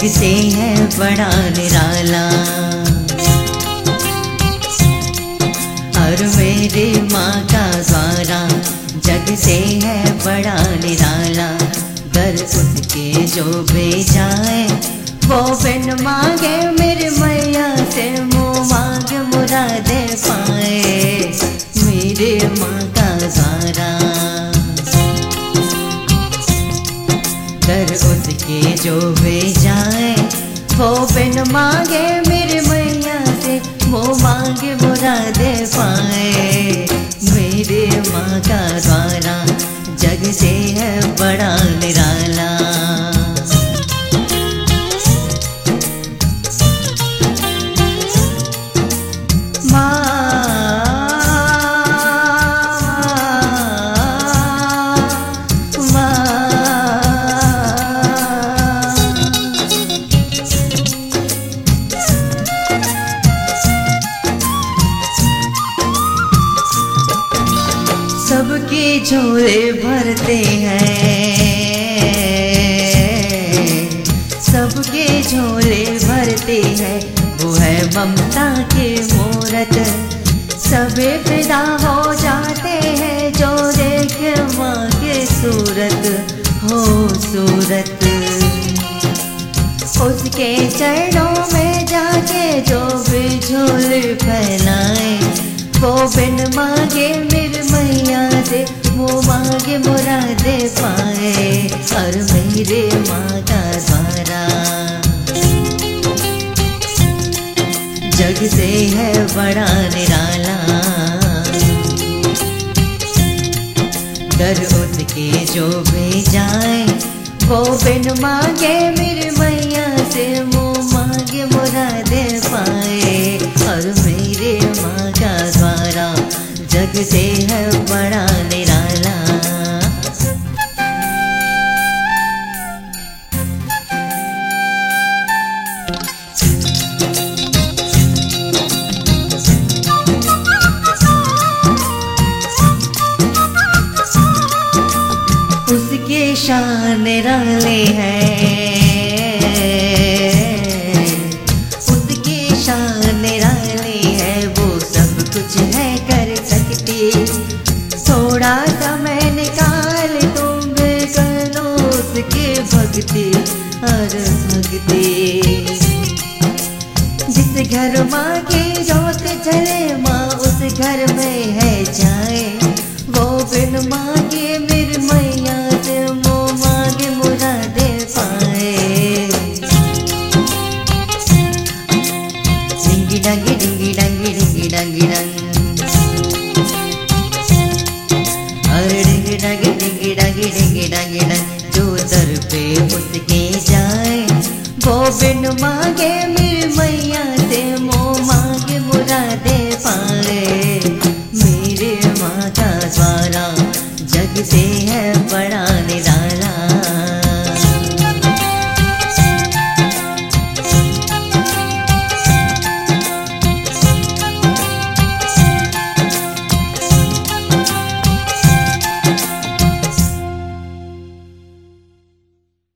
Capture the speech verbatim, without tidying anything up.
जग से है बड़ा निराला। और मेरी माँ का द्वारा जग से है बड़ा निराला। घर उसके जो बेचाए वो बिन मांगे मेरी मैया से मुँह मांग मुरादे पाए। मेरे माँ का द्वारा घर उसके जो बेचाए वो बिन मांगे मेरे मैया से मुँह मांगे मुरादे पाए। मेरे माँ का द्वारा जग से है बड़ा निराला। सबके झोले भरते हैं, सबके झोले भरते हैं। वो है ममता के मूरत, सबे फिदा हो जाते हैं जो देख माँ के सूरत हो सूरत। उसके चरणों में जाके जो भी झोले फैलाए वो बिन मांगे मेरे मैया से वो मांगे मुरादे पाए। और मेरे माँ का द्वारा जग से है बड़ा निराला। दर उसके जो भेजाए वो बिन मांगे मेरे मैया से मुँह मांगे मुरादे पाए। और मेरे माँ का द्वारा जग से है बड़ा निराला। उसके शान निराले हैं, उसकी शान निराली है। वो सब कुछ है कर सकती, थोड़ा समय निकाल तुम भी कर लो उसकी भक्ति और भक्ति। जिस घर माँ की जोत जले माँ उस घर में है जाए। वो बिन मांगे मेरी मैया से मुँह मांगे मुरादे पाए। डिंगी डंगी डिंगी डंगी डिंगी डंगी डंग, अरे डिंगी डंगी डिंगी डंगी डिंगी डंगी डंग। जो दर पे उसके जाए वो बिन मांगे